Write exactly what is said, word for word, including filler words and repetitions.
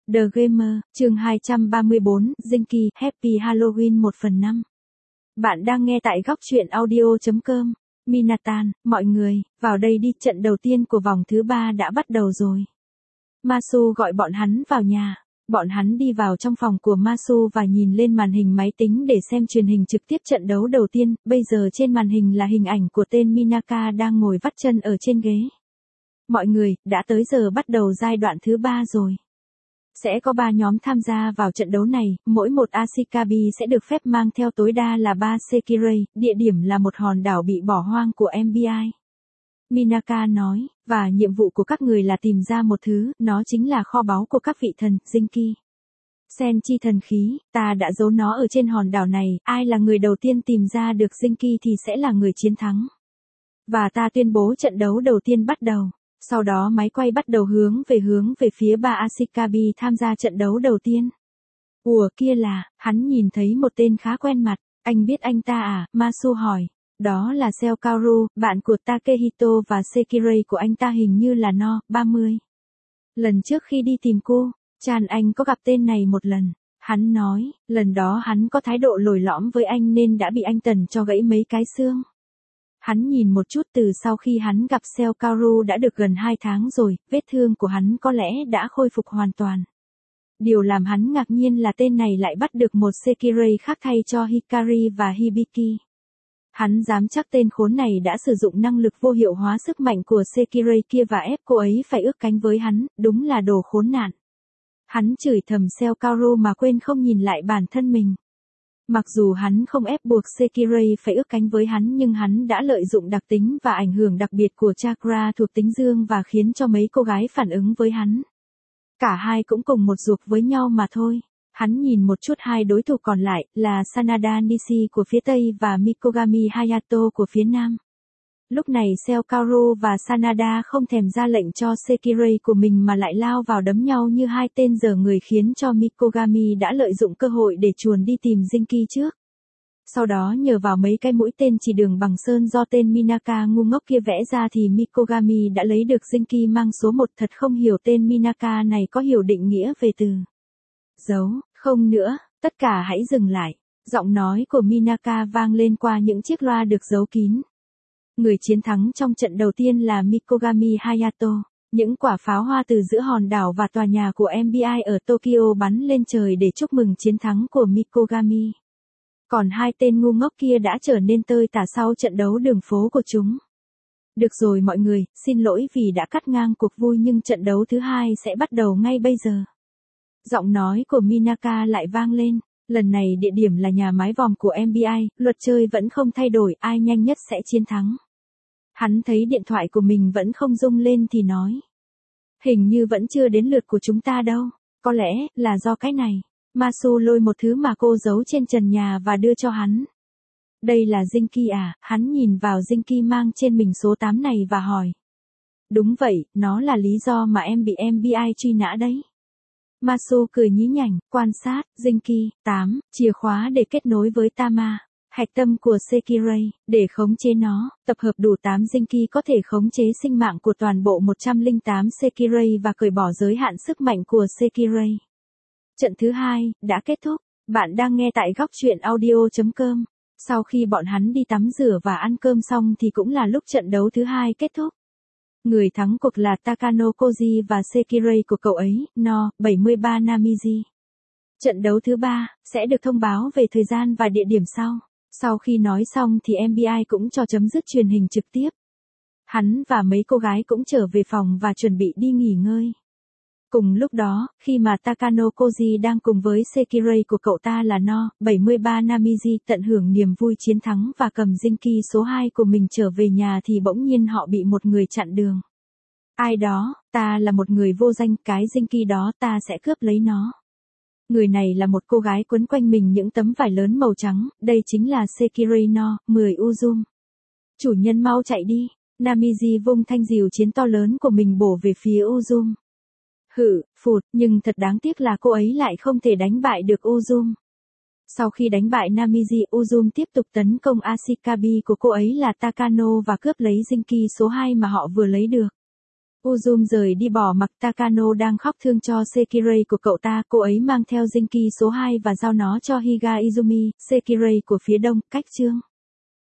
The Gamer, chương hai trăm ba mươi bốn, Zinky, Happy Halloween một phần năm. Bạn đang nghe tại góc truyện audio chấm com. Minatan, mọi người, vào đây đi, trận đầu tiên của vòng thứ ba đã bắt đầu rồi. Masu gọi bọn hắn vào nhà. Bọn hắn đi vào trong phòng của Masu và nhìn lên màn hình máy tính để xem truyền hình trực tiếp trận đấu đầu tiên. Bây giờ trên màn hình là hình ảnh của tên Minaka đang ngồi vắt chân ở trên ghế. Mọi người, đã tới giờ bắt đầu giai đoạn thứ ba rồi. Sẽ có ba nhóm tham gia vào trận đấu này, mỗi một Ashikabi sẽ được phép mang theo tối đa là ba Sekirai, địa điểm là một hòn đảo bị bỏ hoang của em bê i. Minaka nói, và nhiệm vụ của các người là tìm ra một thứ, nó chính là kho báu của các vị thần, Zinky. Senchi thần khí, ta đã giấu nó ở trên hòn đảo này, ai là người đầu tiên tìm ra được Zinky thì sẽ là người chiến thắng. Và ta tuyên bố trận đấu đầu tiên bắt đầu. Sau đó máy quay bắt đầu hướng về hướng về phía ba Ashikabi tham gia trận đấu đầu tiên. Ủa kia là, hắn nhìn thấy một tên khá quen mặt, anh biết anh ta à, Masu hỏi. Đó là Seo Kaoru, bạn của Takehito và Sekirai của anh ta hình như là No, ba mươi. Lần trước khi đi tìm cô, Chan anh có gặp tên này một lần. Hắn nói, lần đó hắn có thái độ lồi lõm với anh nên đã bị anh tần cho gãy mấy cái xương. Hắn nhìn một chút từ sau khi hắn gặp Seo Kaoru đã được gần hai tháng rồi, vết thương của hắn có lẽ đã khôi phục hoàn toàn. Điều làm hắn ngạc nhiên là tên này lại bắt được một Sekirai khác thay cho Hikari và Hibiki. Hắn dám chắc tên khốn này đã sử dụng năng lực vô hiệu hóa sức mạnh của Sekirai kia và ép cô ấy phải ước cánh với hắn, đúng là đồ khốn nạn. Hắn chửi thầm Seo Kaoru mà quên không nhìn lại bản thân mình. Mặc dù hắn không ép buộc Sekirai phải ước cánh với hắn nhưng hắn đã lợi dụng đặc tính và ảnh hưởng đặc biệt của chakra thuộc tính dương và khiến cho mấy cô gái phản ứng với hắn. Cả hai cũng cùng một ruột với nhau mà thôi. Hắn nhìn một chút hai đối thủ còn lại là Sanada Nishi của phía Tây và Mikogami Hayato của phía Nam. Lúc này Seo Kaoru và Sanada không thèm ra lệnh cho Sekirai của mình mà lại lao vào đấm nhau như hai tên dở người khiến cho Mikogami đã lợi dụng cơ hội để chuồn đi tìm Zinky trước. Sau đó nhờ vào mấy cái mũi tên chỉ đường bằng sơn do tên Minaka ngu ngốc kia vẽ ra thì Mikogami đã lấy được Zinky mang số một. Thật không hiểu tên Minaka này có hiểu định nghĩa về từ giấu, không nữa, tất cả hãy dừng lại. Giọng nói của Minaka vang lên qua những chiếc loa được giấu kín. Người chiến thắng trong trận đầu tiên là Mikogami Hayato. Những quả pháo hoa từ giữa hòn đảo và tòa nhà của em bê i ở Tokyo bắn lên trời để chúc mừng chiến thắng của Mikogami. Còn hai tên ngu ngốc kia đã trở nên tơi tả sau trận đấu đường phố của chúng. Được rồi mọi người, xin lỗi vì đã cắt ngang cuộc vui nhưng trận đấu thứ hai sẽ bắt đầu ngay bây giờ. Giọng nói của Minaka lại vang lên. Lần này địa điểm là nhà mái vòm của em bê i, luật chơi vẫn không thay đổi, ai nhanh nhất sẽ chiến thắng. Hắn thấy điện thoại của mình vẫn không rung lên thì nói. Hình như vẫn chưa đến lượt của chúng ta đâu, có lẽ là do cái này. Masu lôi một thứ mà cô giấu trên trần nhà và đưa cho hắn. Đây là Zinky à, hắn nhìn vào Zinky mang trên mình số tám này và hỏi. Đúng vậy, nó là lý do mà em bị em bê i truy nã đấy. Masu cười nhí nhảnh, quan sát, Zinky, tám, chìa khóa để kết nối với Tama, hạch tâm của Sekirai, để khống chế nó, tập hợp đủ tám Zinky có thể khống chế sinh mạng của toàn bộ một trăm lẻ tám Sekirai và cởi bỏ giới hạn sức mạnh của Sekirai. Trận thứ hai, đã kết thúc, bạn đang nghe tại góc truyện audio chấm com. Sau khi bọn hắn đi tắm rửa và ăn cơm xong thì cũng là lúc trận đấu thứ hai kết thúc. Người thắng cuộc là Takano Koji và Sekirai của cậu ấy, No, bảy mươi ba Namiji. Trận đấu thứ ba, sẽ được thông báo về thời gian và địa điểm sau. Sau khi nói xong thì em bê i cũng cho chấm dứt truyền hình trực tiếp. Hắn và mấy cô gái cũng trở về phòng và chuẩn bị đi nghỉ ngơi. Cùng lúc đó, khi mà Takano Koji đang cùng với Sekirai của cậu ta là No, bảy mươi ba Namiji tận hưởng niềm vui chiến thắng và cầm Zinky số hai của mình trở về nhà thì bỗng nhiên họ bị một người chặn đường. Ai đó, ta là một người vô danh, cái Zinky đó ta sẽ cướp lấy nó. Người này là một cô gái quấn quanh mình những tấm vải lớn màu trắng, đây chính là Sekirai No, mười Uzum. Chủ nhân mau chạy đi, Namiji vung thanh diều chiến to lớn của mình bổ về phía Uzum. Hự, phụt, nhưng thật đáng tiếc là cô ấy lại không thể đánh bại được Uzum. Sau khi đánh bại Namiji, Uzum tiếp tục tấn công Ashikabi của cô ấy là Takano và cướp lấy Zinky số hai mà họ vừa lấy được. Uzum rời đi bỏ mặc Takano đang khóc thương cho Sekirei của cậu ta, cô ấy mang theo Zinki số hai và giao nó cho Higa Izumi, Sekirei của phía đông, cách chương.